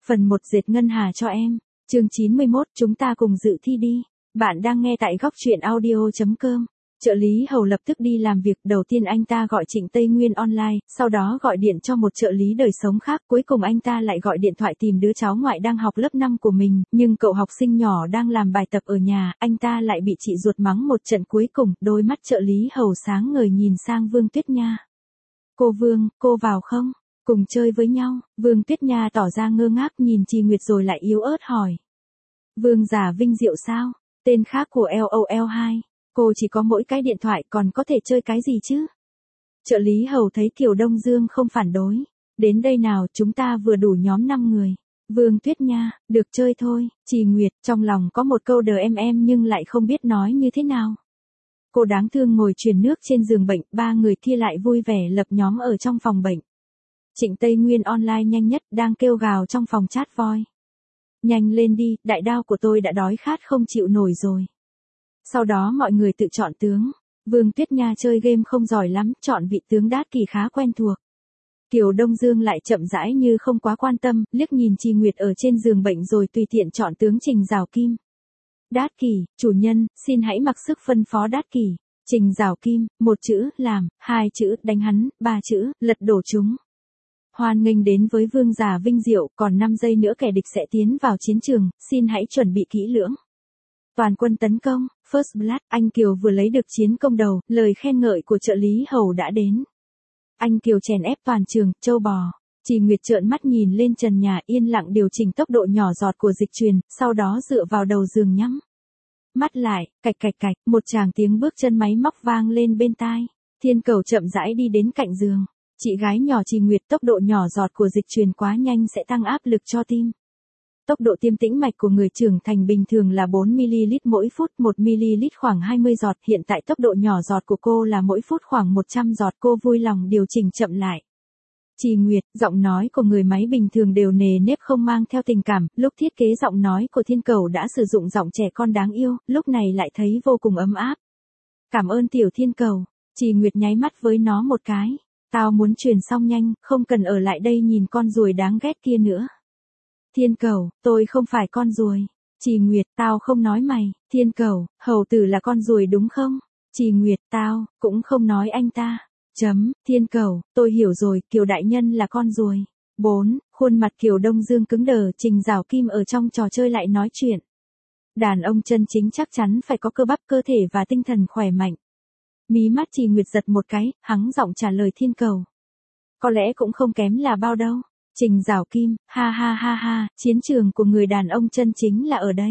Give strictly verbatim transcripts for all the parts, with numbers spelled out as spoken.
Phần một dệt ngân hà cho em. Chương chín mươi mốt, chúng ta cùng dự thi đi. Bạn đang nghe tại góc truyện audio chấm com. Trợ lý Hầu lập tức đi làm việc, đầu tiên anh ta gọi Trịnh Tây Nguyên online, sau đó gọi điện cho một trợ lý đời sống khác, cuối cùng anh ta lại gọi điện thoại tìm đứa cháu ngoại đang học lớp năm của mình, nhưng cậu học sinh nhỏ đang làm bài tập ở nhà, anh ta lại bị chị ruột mắng một trận. Cuối cùng, đôi mắt trợ lý Hầu sáng ngời nhìn sang Vương Tuyết Nha. Cô Vương, cô vào không? Cùng chơi với nhau. Vương Tuyết Nha tỏ ra ngơ ngác nhìn Trì Nguyệt rồi lại yếu ớt hỏi. Vương giả Vinh Diệu sao? Tên khác của L O L hai. Cô chỉ có mỗi cái điện thoại, còn có thể chơi cái gì chứ? Trợ lý Hầu thấy Kiều Đông Dương không phản đối. Đến đây nào, chúng ta vừa đủ nhóm năm người. Vương Tuyết Nha, được chơi thôi. Trì Nguyệt, trong lòng có một câu đờ em em nhưng lại không biết nói như thế nào. Cô đáng thương ngồi truyền nước trên giường bệnh, ba người kia lại vui vẻ lập nhóm ở trong phòng bệnh. Trịnh Tây Nguyên online nhanh nhất, đang kêu gào trong phòng chat voi. Nhanh lên đi, đại đao của tôi đã đói khát không chịu nổi rồi. Sau đó mọi người tự chọn tướng. Vương Tuyết Nha chơi game không giỏi lắm, chọn vị tướng Đát Kỳ khá quen thuộc. Kiều Đông Dương lại chậm rãi như không quá quan tâm, liếc nhìn Trì Nguyệt ở trên giường bệnh rồi tùy tiện chọn tướng Trình Giảo Kim. Đát Kỳ, chủ nhân, xin hãy mặc sức phân phó Đát Kỳ. Trình Giảo Kim, một chữ, làm, hai chữ, đánh hắn, ba chữ, lật đổ chúng. Hoan nghênh đến với Vương giả Vinh Diệu, còn năm giây nữa kẻ địch sẽ tiến vào chiến trường, xin hãy chuẩn bị kỹ lưỡng. Toàn quân tấn công, First Blood, anh Kiều vừa lấy được chiến công đầu, lời khen ngợi của trợ lý Hầu đã đến. Anh Kiều chèn ép toàn trường, châu bò. Trì Nguyệt trợn mắt nhìn lên trần nhà, yên lặng điều chỉnh tốc độ nhỏ giọt của dịch truyền, sau đó dựa vào đầu giường nhắm mắt lại, cạch cạch cạch, một tràng tiếng bước chân máy móc vang lên bên tai. Thiên Cầu chậm rãi đi đến cạnh giường. Chị gái nhỏ Trì Nguyệt, tốc độ nhỏ giọt của dịch truyền quá nhanh sẽ tăng áp lực cho tim. Tốc độ tiêm tĩnh mạch của người trưởng thành bình thường là bốn mi-li-lít mỗi phút, một mi-li-lít khoảng hai mươi giọt, hiện tại tốc độ nhỏ giọt của cô là mỗi phút khoảng một trăm giọt, cô vui lòng điều chỉnh chậm lại. Trì Nguyệt, giọng nói của người máy bình thường đều nề nếp không mang theo tình cảm, lúc thiết kế giọng nói của Thiên Cầu đã sử dụng giọng trẻ con đáng yêu, lúc này lại thấy vô cùng ấm áp. Cảm ơn tiểu Thiên Cầu. Trì Nguyệt nháy mắt với nó một cái. Tao muốn truyền xong nhanh, không cần ở lại đây nhìn con ruồi đáng ghét kia nữa. Thiên Cầu, tôi không phải con ruồi. Trì Nguyệt, tao không nói mày. Thiên Cầu, hầu tử là con ruồi đúng không? Trì Nguyệt, tao, cũng không nói anh ta. Chấm, Thiên Cầu, tôi hiểu rồi, Kiều đại nhân là con ruồi. bốn. Khuôn mặt Kiều Đông Dương cứng đờ, Trình Giảo Kim ở trong trò chơi lại nói chuyện. Đàn ông chân chính chắc chắn phải có cơ bắp cơ thể và tinh thần khỏe mạnh. Mí mắt Trì Nguyệt giật một cái, hắng giọng trả lời Thiên Cầu. Có lẽ cũng không kém là bao đâu. Trình Giảo Kim, ha ha ha ha, chiến trường của người đàn ông chân chính là ở đây.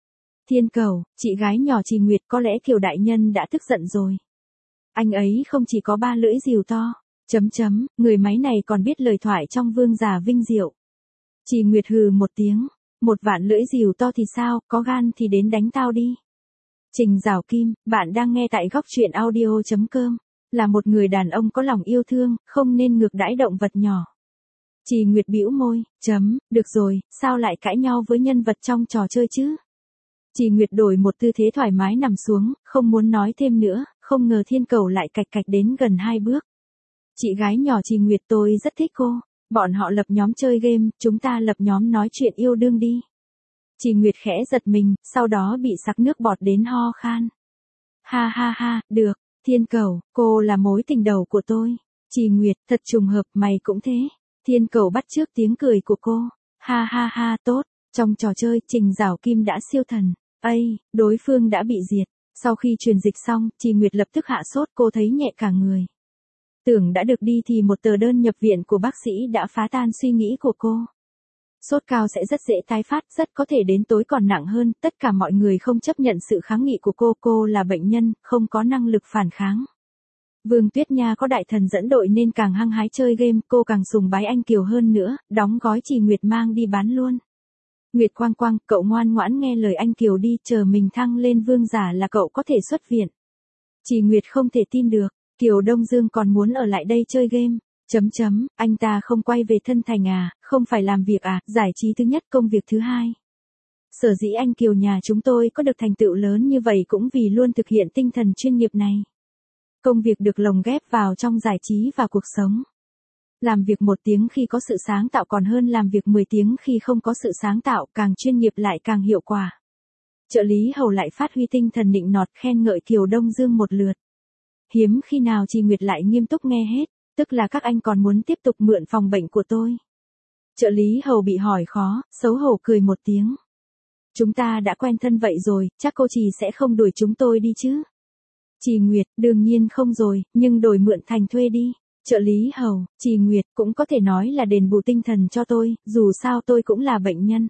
Thiên Cầu, chị gái nhỏ Trì Nguyệt, có lẽ Kiều đại nhân đã tức giận rồi. Anh ấy không chỉ có ba lưỡi rìu to. Chấm chấm, người máy này còn biết lời thoại trong Vương giả Vinh Diệu. Trì Nguyệt hừ một tiếng, một vạn lưỡi rìu to thì sao, có gan thì đến đánh tao đi. Trình Giảo Kim, bạn đang nghe tại góc truyện audio chấm com. Là một người đàn ông có lòng yêu thương, không nên ngược đãi động vật nhỏ. Trì Nguyệt bĩu môi, chấm, được rồi, sao lại cãi nhau với nhân vật trong trò chơi chứ? Trì Nguyệt đổi một tư thế thoải mái nằm xuống, không muốn nói thêm nữa, không ngờ Thiên Cầu lại cạch cạch đến gần hai bước. Chị gái nhỏ Trì Nguyệt, tôi rất thích cô. Bọn họ lập nhóm chơi game, chúng ta lập nhóm nói chuyện yêu đương đi. Trì Nguyệt khẽ giật mình, sau đó bị sặc nước bọt đến ho khan. Ha ha ha, được, Thiên Cầu, cô là mối tình đầu của tôi. Trì Nguyệt, thật trùng hợp, mày cũng thế. Thiên Cầu bắt chước tiếng cười của cô. Ha ha ha, tốt. Trong trò chơi, Trình Giảo Kim đã siêu thần. Ây, đối phương đã bị diệt. Sau khi truyền dịch xong, Trì Nguyệt lập tức hạ sốt, cô thấy nhẹ cả người. Tưởng đã được đi thì một tờ đơn nhập viện của bác sĩ đã phá tan suy nghĩ của cô. Sốt cao sẽ rất dễ tái phát, rất có thể đến tối còn nặng hơn, tất cả mọi người không chấp nhận sự kháng nghị của cô, cô là bệnh nhân, không có năng lực phản kháng. Vương Tuyết Nha có đại thần dẫn đội nên càng hăng hái chơi game, cô càng sùng bái anh Kiều hơn nữa, đóng gói Trì Nguyệt mang đi bán luôn. Nguyệt Quang Quang, cậu ngoan ngoãn nghe lời anh Kiều đi, chờ mình thăng lên vương giả là cậu có thể xuất viện. Trì Nguyệt không thể tin được, Kiều Đông Dương còn muốn ở lại đây chơi game. Chấm chấm, anh ta không quay về thân thành à, không phải làm việc à, giải trí thứ nhất, công việc thứ hai. Sở dĩ anh Kiều nhà chúng tôi có được thành tựu lớn như vậy cũng vì luôn thực hiện tinh thần chuyên nghiệp này. Công việc được lồng ghép vào trong giải trí và cuộc sống. Làm việc một tiếng khi có sự sáng tạo còn hơn làm việc mười tiếng khi không có sự sáng tạo, càng chuyên nghiệp lại càng hiệu quả. Trợ lý hầu lại phát huy tinh thần nịnh nọt khen ngợi Kiều Đông Dương một lượt. Hiếm khi nào chị Nguyệt lại nghiêm túc nghe hết, tức là các anh còn muốn tiếp tục mượn phòng bệnh của tôi. Trợ lý hầu bị hỏi khó, xấu hổ cười một tiếng. Chúng ta đã quen thân vậy rồi, chắc cô chị sẽ không đuổi chúng tôi đi chứ. Chị Nguyệt, đương nhiên không rồi, nhưng đổi mượn thành thuê đi. Trợ lý hầu, chị Nguyệt cũng có thể nói là đền bù tinh thần cho tôi, dù sao tôi cũng là bệnh nhân.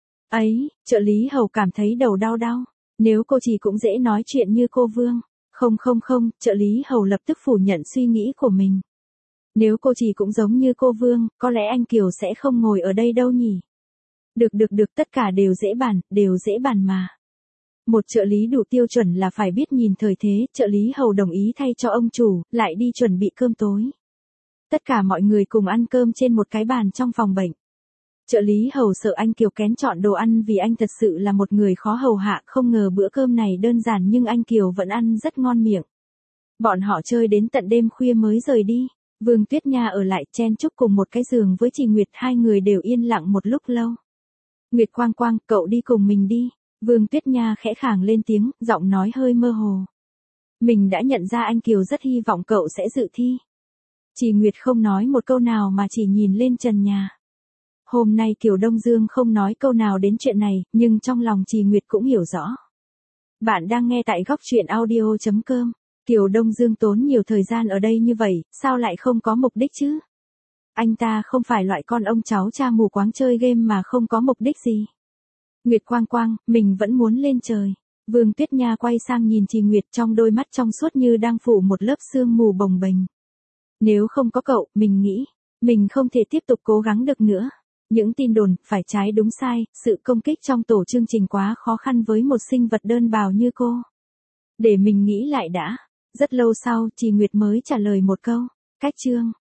Ấy, trợ lý hầu cảm thấy đầu đau đau. Nếu cô chị cũng dễ nói chuyện như cô Vương. Không không không, trợ lý hầu lập tức phủ nhận suy nghĩ của mình. Nếu cô chị cũng giống như cô Vương, có lẽ anh Kiều sẽ không ngồi ở đây đâu nhỉ. Được được được, tất cả đều dễ bàn, đều dễ bàn mà. Một trợ lý đủ tiêu chuẩn là phải biết nhìn thời thế, trợ lý hầu đồng ý thay cho ông chủ, lại đi chuẩn bị cơm tối. Tất cả mọi người cùng ăn cơm trên một cái bàn trong phòng bệnh. Trợ lý hầu sợ anh Kiều kén chọn đồ ăn vì anh thật sự là một người khó hầu hạ, không ngờ bữa cơm này đơn giản nhưng anh Kiều vẫn ăn rất ngon miệng. Bọn họ chơi đến tận đêm khuya mới rời đi. Vương Tuyết Nha ở lại chen chúc cùng một cái giường với chị Nguyệt, hai người đều yên lặng một lúc lâu. Nguyệt Quang Quang, cậu đi cùng mình đi. Vương Tuyết Nha khẽ khàng lên tiếng, giọng nói hơi mơ hồ. Mình đã nhận ra anh Kiều rất hy vọng cậu sẽ dự thi. Chị Nguyệt không nói một câu nào mà chỉ nhìn lên trần nhà. Hôm nay Kiều Đông Dương không nói câu nào đến chuyện này, nhưng trong lòng chị Nguyệt cũng hiểu rõ. Bạn đang nghe tại góc truyện audio chấm com. Kiều Đông Dương tốn nhiều thời gian ở đây như vậy, sao lại không có mục đích chứ? Anh ta không phải loại con ông cháu cha mù quáng chơi game mà không có mục đích gì. Nguyệt Quang Quang, mình vẫn muốn lên trời. Vương Tuyết Nha quay sang nhìn chị Nguyệt, trong đôi mắt trong suốt như đang phủ một lớp sương mù bồng bềnh. Nếu không có cậu, mình nghĩ, mình không thể tiếp tục cố gắng được nữa. Những tin đồn, phải trái đúng sai, sự công kích trong tổ chương trình quá khó khăn với một sinh vật đơn bào như cô. Để mình nghĩ lại đã. Rất lâu sau, chị Nguyệt mới trả lời một câu. Cách chương.